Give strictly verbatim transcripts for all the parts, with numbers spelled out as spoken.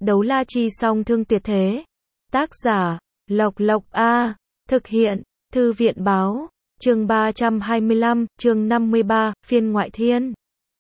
Đấu la chi song thương tuyệt thế. Tác giả, Lộc Lộc A. Thực hiện, Thư viện báo. Chương ba trăm hai mươi lăm, chương năm mươi ba, phiên ngoại thiên.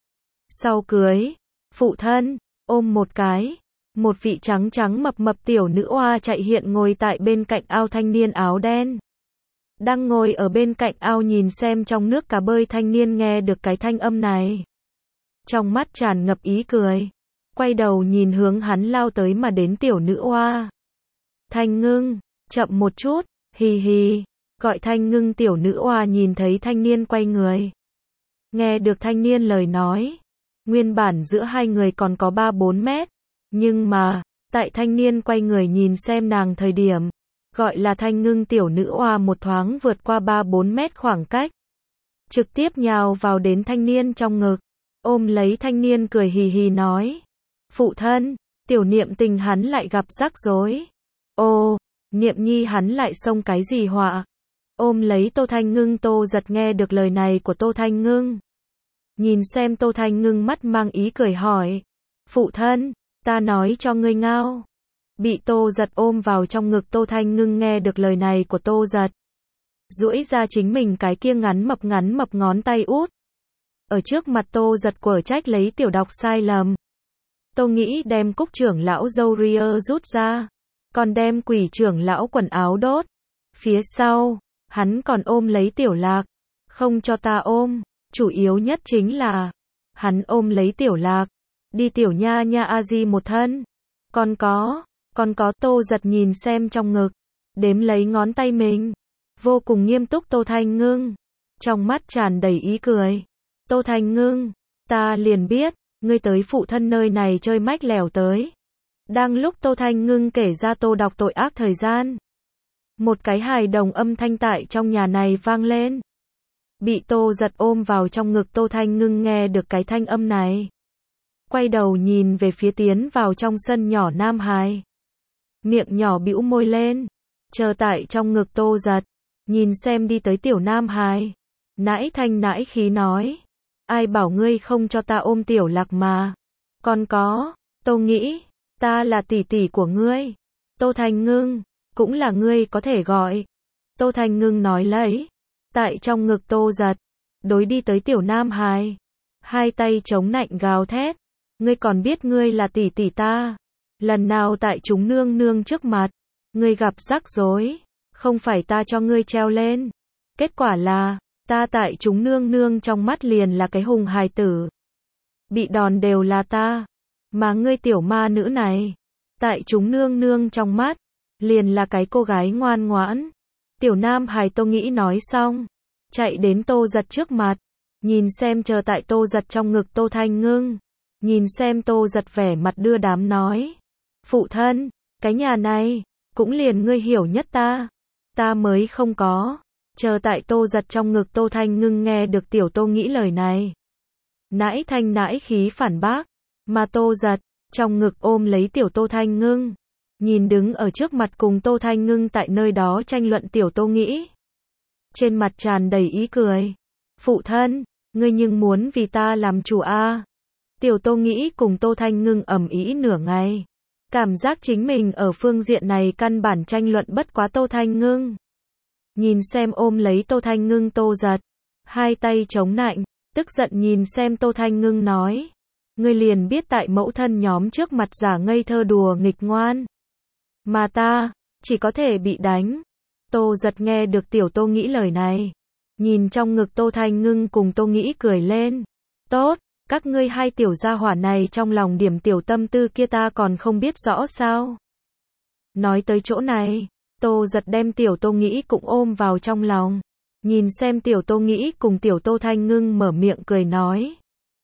Sau cưới, phụ thân, ôm một cái. Một vị trắng trắng mập mập tiểu nữ oa chạy hiện ngồi tại bên cạnh ao thanh niên áo đen. Đang ngồi ở bên cạnh ao nhìn xem trong nước cá bơi thanh niên nghe được cái thanh âm này. Trong mắt tràn ngập ý cười. Quay đầu nhìn hướng hắn lao tới mà đến tiểu nữ oa. Thanh Ngưng, chậm một chút, hì hì, gọi Thanh Ngưng tiểu nữ oa nhìn thấy thanh niên quay người. Nghe được thanh niên lời nói. Nguyên bản giữa hai người còn có ba bốn mét. Nhưng mà, tại thanh niên quay người nhìn xem nàng thời điểm, gọi là Thanh Ngưng tiểu nữ oa một thoáng vượt qua ba bốn mét khoảng cách. Trực tiếp nhào vào đến thanh niên trong ngực, ôm lấy thanh niên cười hì hì nói. Phụ thân, tiểu niệm tình hắn lại gặp rắc rối. Ô, niệm nhi hắn lại xông cái gì họa? Ôm lấy Tô Thanh Ngưng Tô giật nghe được lời này của Tô Thanh Ngưng. Nhìn xem Tô Thanh Ngưng mắt mang ý cười hỏi. Phụ thân, ta nói cho ngươi ngao. Bị Tô giật ôm vào trong ngực Tô Thanh Ngưng nghe được lời này của Tô giật. Duỗi ra chính mình cái kia ngắn mập ngắn mập ngón tay út. Ở trước mặt Tô giật quở trách lấy tiểu đọc sai lầm. Tô nghĩ đem cúc trưởng lão dâu ria rút ra. Còn đem quỷ trưởng lão quần áo đốt. Phía sau, hắn còn ôm lấy tiểu lạc. Không cho ta ôm, chủ yếu nhất chính là hắn ôm lấy tiểu lạc. Đi tiểu nha nha a di một thân. Còn có, còn có Tô giật nhìn xem trong ngực. Đếm lấy ngón tay mình. Vô cùng nghiêm túc Tô Thanh Ngưng. Trong mắt tràn đầy ý cười. Tô Thanh Ngưng, ta liền biết, ngươi tới phụ thân nơi này chơi mách lẻo tới. Đang lúc Tô Thanh Ngưng kể ra Tô đọc tội ác thời gian. Một cái hài đồng âm thanh tại trong nhà này vang lên. Bị Tô giật ôm vào trong ngực Tô Thanh Ngưng nghe được cái thanh âm này. Quay đầu nhìn về phía tiến vào trong sân nhỏ nam hài. Miệng nhỏ bĩu môi lên. Chờ tại trong ngực Tô giật. Nhìn xem đi tới tiểu nam hài. Nãi thanh nãi khí nói. Ai bảo ngươi không cho ta ôm tiểu lạc mà. Còn có, Tô nghĩ, ta là tỷ tỷ của ngươi. Tô Thanh Ngưng, cũng là ngươi có thể gọi. Tô Thanh Ngưng nói lấy. Tại trong ngực Tô giật. Đối đi tới tiểu nam hài. Hai tay chống nạnh gào thét. Ngươi còn biết ngươi là tỷ tỷ ta. Lần nào tại chúng nương nương trước mặt. Ngươi gặp rắc rối. Không phải ta cho ngươi treo lên. Kết quả là, ta tại chúng nương nương trong mắt liền là cái hùng hài tử. Bị đòn đều là ta. Mà ngươi tiểu ma nữ này. Tại chúng nương nương trong mắt. Liền là cái cô gái ngoan ngoãn. Tiểu nam hài Tô nghĩ nói xong. Chạy đến Tô giật trước mặt. Nhìn xem chờ tại Tô giật trong ngực Tô Thanh Ngưng. Nhìn xem Tô giật vẻ mặt đưa đám nói. Phụ thân, cái nhà này. Cũng liền ngươi hiểu nhất ta. Ta mới không có. Chờ tại Tô giật trong ngực Tô Thanh Ngưng nghe được tiểu Tô nghĩ lời này. Nãi thanh nãi khí phản bác. Mà Tô giật, trong ngực ôm lấy tiểu Tô Thanh Ngưng. Nhìn đứng ở trước mặt cùng Tô Thanh Ngưng tại nơi đó tranh luận tiểu Tô nghĩ. Trên mặt tràn đầy ý cười. Phụ thân, ngươi nhưng muốn vì ta làm chủ a à? Tiểu Tô nghĩ cùng Tô Thanh Ngưng ầm ĩ nửa ngày. Cảm giác chính mình ở phương diện này căn bản tranh luận bất quá Tô Thanh Ngưng. Nhìn xem ôm lấy Tô Thanh Ngưng Tô giật. Hai tay chống nạnh, tức giận nhìn xem Tô Thanh Ngưng nói. Ngươi liền biết tại mẫu thân nhóm trước mặt giả ngây thơ đùa nghịch ngoan. Mà ta, chỉ có thể bị đánh. Tô giật nghe được tiểu Tô nghĩ lời này. Nhìn trong ngực Tô Thanh Ngưng cùng Tô nghĩ cười lên. Tốt, các ngươi hai tiểu gia hỏa này trong lòng điểm tiểu tâm tư kia ta còn không biết rõ sao. Nói tới chỗ này. Tô giật đem tiểu Tô nghĩ cũng ôm vào trong lòng. Nhìn xem tiểu Tô nghĩ cùng tiểu Tô Thanh Ngưng mở miệng cười nói.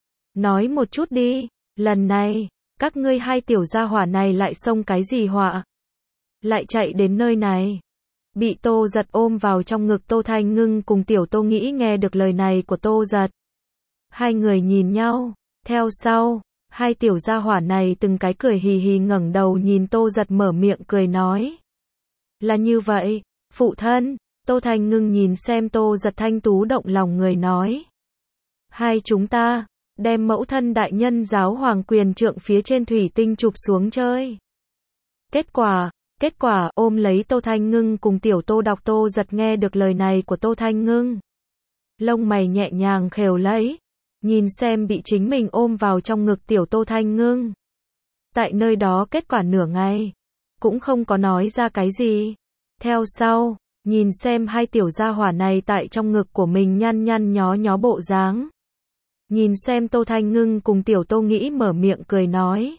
Nói một chút đi, lần này, các ngươi hai tiểu gia hỏa này lại xông cái gì họa? Lại chạy đến nơi này. Bị Tô giật ôm vào trong ngực Tô Thanh Ngưng cùng tiểu Tô nghĩ nghe được lời này của Tô giật. Hai người nhìn nhau, theo sau, hai tiểu gia hỏa này từng cái cười hì hì ngẩng đầu nhìn Tô giật mở miệng cười nói. Là như vậy, phụ thân, Tô Thanh Ngưng nhìn xem Tô giật thanh tú động lòng người nói. Hai chúng ta, đem mẫu thân đại nhân giáo hoàng quyền trượng phía trên thủy tinh chụp xuống chơi. Kết quả, kết quả ôm lấy Tô Thanh Ngưng cùng tiểu Tô Đọc. Tô Giật nghe được lời này của Tô Thanh Ngưng. Lông mày nhẹ nhàng khều lấy, nhìn xem bị chính mình ôm vào trong ngực tiểu Tô Thanh Ngưng. Tại nơi đó kết quả nửa ngày, cũng không có nói ra cái gì. Theo sau, nhìn xem hai tiểu gia hỏa này tại trong ngực của mình nhăn nhăn nhó nhó bộ dáng. Nhìn xem Tô Thanh Ngưng cùng tiểu Tô Nghĩ mở miệng cười nói.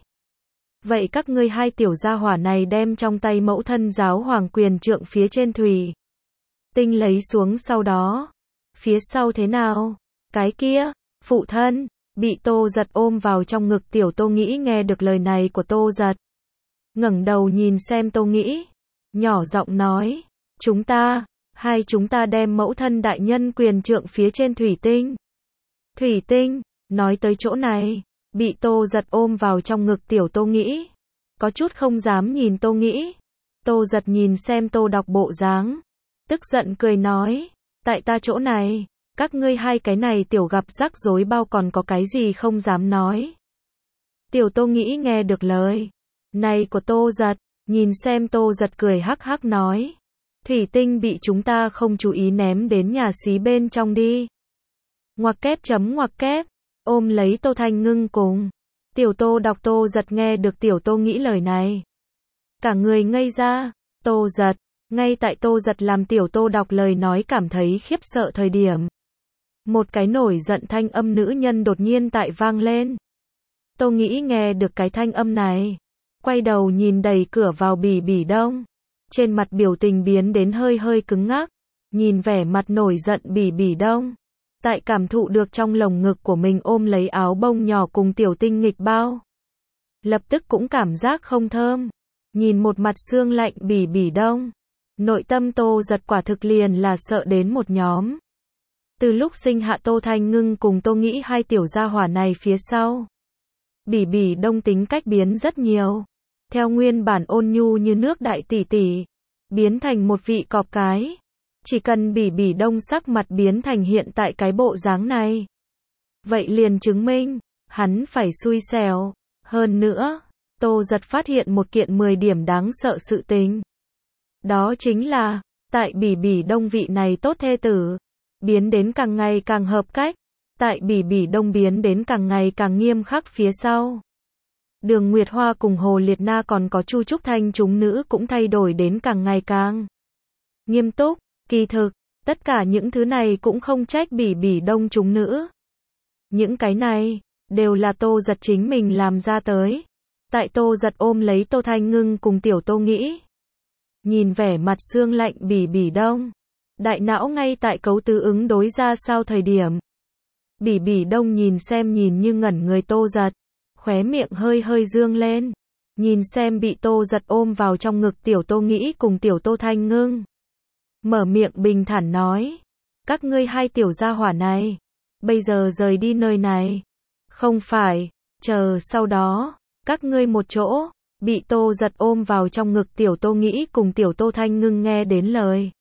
Vậy các ngươi hai tiểu gia hỏa này đem trong tay mẫu thân giáo hoàng quyền trượng phía trên thủy tinh lấy xuống sau đó. Phía sau thế nào? Cái kia, phụ thân, bị Tô Giật ôm vào trong ngực tiểu Tô Nghĩ nghe được lời này của Tô Giật. Ngẩng đầu nhìn xem Tô Nghĩ, nhỏ giọng nói, chúng ta, hai chúng ta đem mẫu thân đại nhân quyền trượng phía trên thủy tinh. Thủy tinh, nói tới chỗ này, bị Tô Giật ôm vào trong ngực tiểu Tô Nghĩ, có chút không dám nhìn Tô Nghĩ. Tô Giật nhìn xem Tô Đọc bộ dáng, tức giận cười nói, tại ta chỗ này, các ngươi hai cái này tiểu gặp rắc rối bao còn có cái gì không dám nói. Tiểu Tô Nghĩ nghe được lời này của Tô Giật, nhìn xem Tô Giật cười hắc hắc nói, thủy tinh bị chúng ta không chú ý ném đến nhà xí bên trong đi. Ngoặc kép chấm ngoặc kép, ôm lấy Tô Thanh Ngưng cùng tiểu Tô Đọc. Tô Giật nghe được tiểu Tô Nghĩ lời này, cả người ngây ra. Tô Giật, ngay tại Tô Giật làm tiểu Tô Đọc lời nói cảm thấy khiếp sợ thời điểm, một cái nổi giận thanh âm nữ nhân đột nhiên tại vang lên. Tô Nghĩ nghe được cái thanh âm này, quay đầu nhìn đẩy cửa vào Bỉ Bỉ Đông, trên mặt biểu tình biến đến hơi hơi cứng ngắc, nhìn vẻ mặt nổi giận Bỉ Bỉ Đông, tại cảm thụ được trong lồng ngực của mình ôm lấy áo bông nhỏ cùng tiểu tinh nghịch bao, lập tức cũng cảm giác không thơm. Nhìn một mặt xương lạnh Bỉ Bỉ Đông, nội tâm Tô Giật quả thực liền là sợ đến một nhóm. Từ lúc sinh hạ Tô Thanh Ngưng cùng Tô Nghĩ hai tiểu gia hỏa này phía sau, Bỉ Bỉ Đông tính cách biến rất nhiều. Theo nguyên bản ôn nhu như nước đại tỷ tỷ, biến thành một vị cọp cái. Chỉ cần Bỉ Bỉ Đông sắc mặt biến thành hiện tại cái bộ dáng này, vậy liền chứng minh, hắn phải xui xẻo. Hơn nữa, Tô Giật phát hiện một kiện mười điểm đáng sợ sự tình. Đó chính là, tại Bỉ Bỉ Đông vị này tốt thê tử, biến đến càng ngày càng hợp cách, tại Bỉ Bỉ Đông biến đến càng ngày càng nghiêm khắc phía sau. Đường Nguyệt Hoa cùng Hồ Liệt Na còn có Chu Trúc Thanh chúng nữ cũng thay đổi đến càng ngày càng nghiêm túc. Kỳ thực, tất cả những thứ này cũng không trách Bỉ Bỉ Đông chúng nữ. Những cái này, đều là Tô Giật chính mình làm ra tới. Tại Tô Giật ôm lấy Tô Thanh Ngưng cùng tiểu Tô Nghĩ, nhìn vẻ mặt xương lạnh Bỉ Bỉ Đông, đại não ngay tại cấu tứ ứng đối ra sao thời điểm. Bỉ Bỉ Đông nhìn xem nhìn như ngẩn người Tô Giật, khóe miệng hơi hơi dương lên, nhìn xem bị Tô Giật ôm vào trong ngực tiểu Tô Nghĩ cùng tiểu Tô Thanh Ngưng, mở miệng bình thản nói, các ngươi hai tiểu gia hỏa này, bây giờ rời đi nơi này, không phải, chờ sau đó, các ngươi một chỗ. Bị Tô Giật ôm vào trong ngực tiểu Tô Nghĩ cùng tiểu Tô Thanh Ngưng nghe đến lời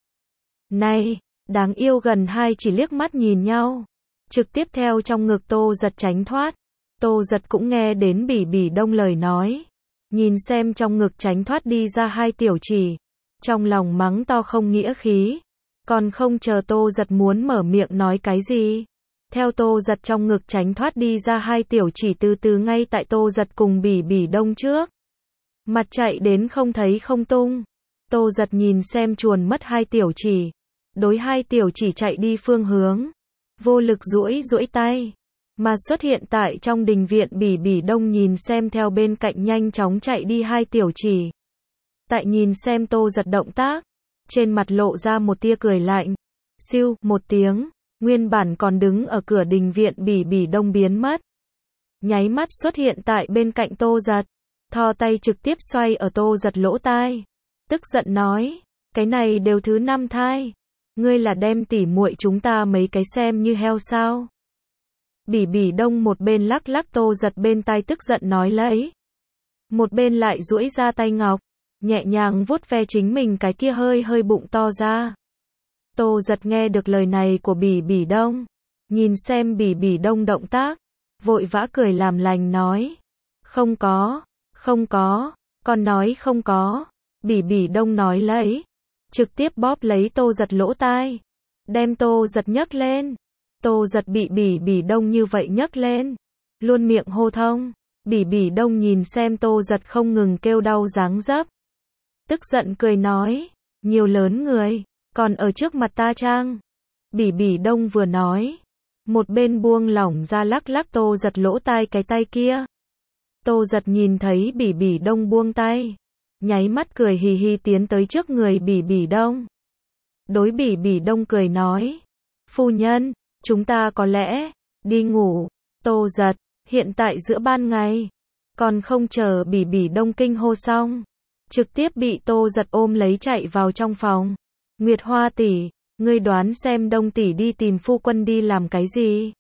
này, đáng yêu gần hai chỉ liếc mắt nhìn nhau, trực tiếp theo trong ngực Tô Giật tránh thoát. Tô Giật cũng nghe đến Bỉ Bỉ Đông lời nói, nhìn xem trong ngực tránh thoát đi ra hai tiểu chỉ, trong lòng mắng to không nghĩa khí, còn không chờ Tô Giật muốn mở miệng nói cái gì. Theo Tô Giật trong ngực tránh thoát đi ra hai tiểu chỉ từ từ ngay tại Tô Giật cùng Bỉ Bỉ Đông trước mặt chạy đến không thấy không tung. Tô Giật nhìn xem chuồn mất hai tiểu chỉ, đối hai tiểu chỉ chạy đi phương hướng, vô lực duỗi duỗi tay, mà xuất hiện tại trong đình viện. Bỉ Bỉ Đông nhìn xem theo bên cạnh nhanh chóng chạy đi hai tiểu chỉ, tại nhìn xem Tô Giật động tác, trên mặt lộ ra một tia cười lạnh. Siêu một tiếng, nguyên bản còn đứng ở cửa đình viện Bỉ Bỉ Đông biến mất, nháy mắt xuất hiện tại bên cạnh Tô Giật, thò tay trực tiếp xoay ở Tô Giật lỗ tai, tức giận nói, cái này đều thứ năm thai, ngươi là đem tỉ muội chúng ta mấy cái xem như heo sao? Bỉ Bỉ Đông một bên lắc lắc Tô Giật bên tai tức giận nói lấy, một bên lại duỗi ra tay ngọc, nhẹ nhàng vuốt ve chính mình cái kia hơi hơi bụng to ra. Tô Giật nghe được lời này của Bỉ Bỉ Đông, nhìn xem Bỉ Bỉ Đông động tác, vội vã cười làm lành nói, không có, không có, Còn nói không có. Bỉ Bỉ Đông nói lấy. Trực tiếp bóp lấy Tô Giật lỗ tai. Đem Tô Giật nhấc lên. Tô Giật bị Bỉ Bỉ Đông như vậy nhấc lên. Luôn miệng hô thông. Bỉ Bỉ Đông nhìn xem Tô Giật không ngừng kêu đau dáng dấp. Tức giận cười nói. Nhiều lớn người. Còn ở trước mặt ta trang. Bỉ Bỉ Đông vừa nói. Một bên buông lỏng ra lắc lắc Tô Giật lỗ tai cái tay kia. Tô Giật nhìn thấy Bỉ Bỉ Đông buông tay. Nháy mắt cười hì hì tiến tới trước người Bỉ Bỉ Đông. Đối Bỉ Bỉ Đông cười nói. Phu nhân, chúng ta có lẽ đi ngủ. Tô Giật, hiện tại giữa ban ngày. Còn không chờ Bỉ Bỉ Đông kinh hô xong. Trực tiếp bị Tô Giật ôm lấy chạy vào trong phòng. Nguyệt Hoa tỷ, ngươi đoán xem Đông tỷ đi tìm phu quân đi làm cái gì?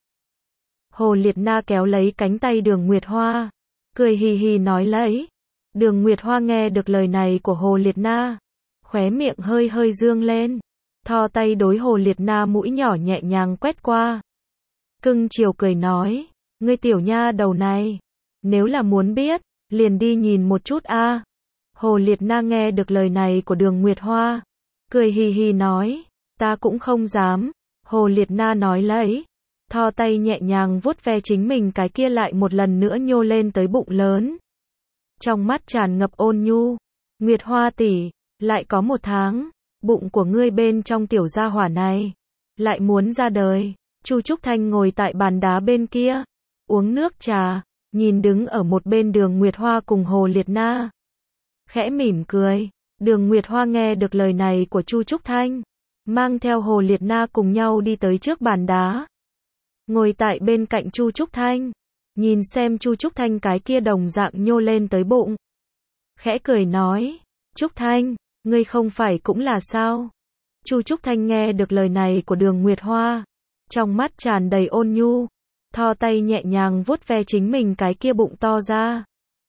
Hồ Liệt Na kéo lấy cánh tay Đường Nguyệt Hoa. Cười hì hì nói lấy. Đường Nguyệt Hoa nghe được lời này của Hồ Liệt Na. Khóe miệng hơi hơi dương lên. Thò tay đối Hồ Liệt Na mũi nhỏ nhẹ nhàng quét qua. Cưng chiều cười nói. Ngươi tiểu nha đầu này. Nếu là muốn biết, liền đi nhìn một chút a. Hồ Liệt Na nghe được lời này của Đường Nguyệt Hoa. Cười hì hì nói. Ta cũng không dám. Hồ Liệt Na nói lấy. Thò tay nhẹ nhàng vuốt ve chính mình cái kia lại một lần nữa nhô lên tới bụng lớn. Trong mắt tràn ngập ôn nhu. Nguyệt Hoa tỷ, lại có một tháng. Bụng của ngươi bên trong tiểu gia hỏa này. Lại muốn ra đời. Chu Trúc Thanh ngồi tại bàn đá bên kia. Uống nước trà. Nhìn đứng ở một bên Đường Nguyệt Hoa cùng Hồ Liệt Na. Khẽ mỉm cười. Đường Nguyệt Hoa nghe được lời này của Chu Trúc Thanh. Mang theo Hồ Liệt Na cùng nhau đi tới trước bàn đá. Ngồi tại bên cạnh Chu Trúc Thanh. Nhìn xem Chu Trúc Thanh cái kia đồng dạng nhô lên tới bụng. Khẽ cười nói. Trúc Thanh, ngươi không phải cũng là sao? Chu Trúc Thanh nghe được lời này của Đường Nguyệt Hoa. Trong mắt tràn đầy ôn nhu. Thò tay nhẹ nhàng vuốt ve chính mình cái kia bụng to ra.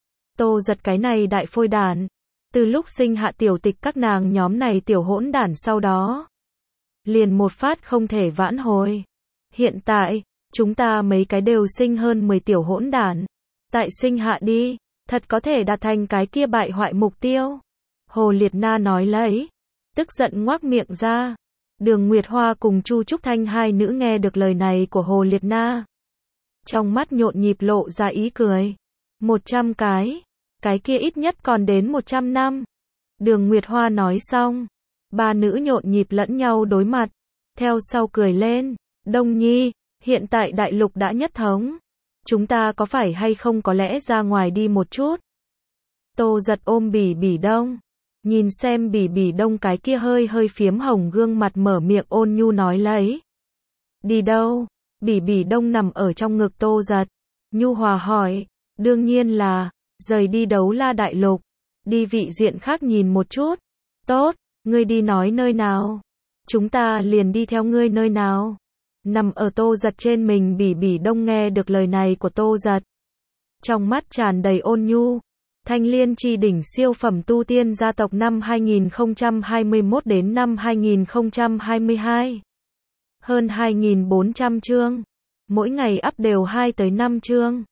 Tô Giật cái này đại phôi đản. Từ lúc sinh hạ tiểu tịch các nàng nhóm này tiểu hỗn đản sau đó. Liền một phát không thể vãn hồi. Hiện tại, chúng ta mấy cái đều sinh hơn mười tiểu hỗn đản. Tại sinh hạ đi, thật có thể đạt thành cái kia bại hoại mục tiêu. Hồ Liệt Na nói lấy. Tức giận ngoác miệng ra. Đường Nguyệt Hoa cùng Chu Trúc Thanh hai nữ nghe được lời này của Hồ Liệt Na. Trong mắt nhộn nhịp lộ ra ý cười. Một trăm cái. Cái kia ít nhất còn đến một trăm năm. Đường Nguyệt Hoa nói xong. Ba nữ nhộn nhịp lẫn nhau đối mặt. Theo sau cười lên. Đông Nhi, hiện tại đại lục đã nhất thống. Chúng ta có phải hay không có lẽ ra ngoài đi một chút? Tô Giật ôm Bỉ Bỉ Đông. Nhìn xem Bỉ Bỉ Đông cái kia hơi hơi phiếm hồng gương mặt mở miệng ôn nhu nói lấy. Đi đâu? Bỉ Bỉ Đông nằm ở trong ngực Tô Giật. Nhu hòa hỏi. Đương nhiên là, rời đi Đấu La Đại Lục. Đi vị diện khác nhìn một chút. Tốt, ngươi đi nói nơi nào? Chúng ta liền đi theo ngươi nơi nào? Nằm ở Tô Giật trên mình Bỉ Bỉ Đông nghe được lời này của Tô Giật. Trong mắt tràn đầy ôn nhu. Thanh Liên Chi Đỉnh siêu phẩm tu tiên gia tộc năm hai nghìn không trăm hai mươi mốt đến năm hai nghìn không trăm hai mươi hai. Hơn hai nghìn bốn trăm chương. Mỗi ngày up đều hai tới năm chương.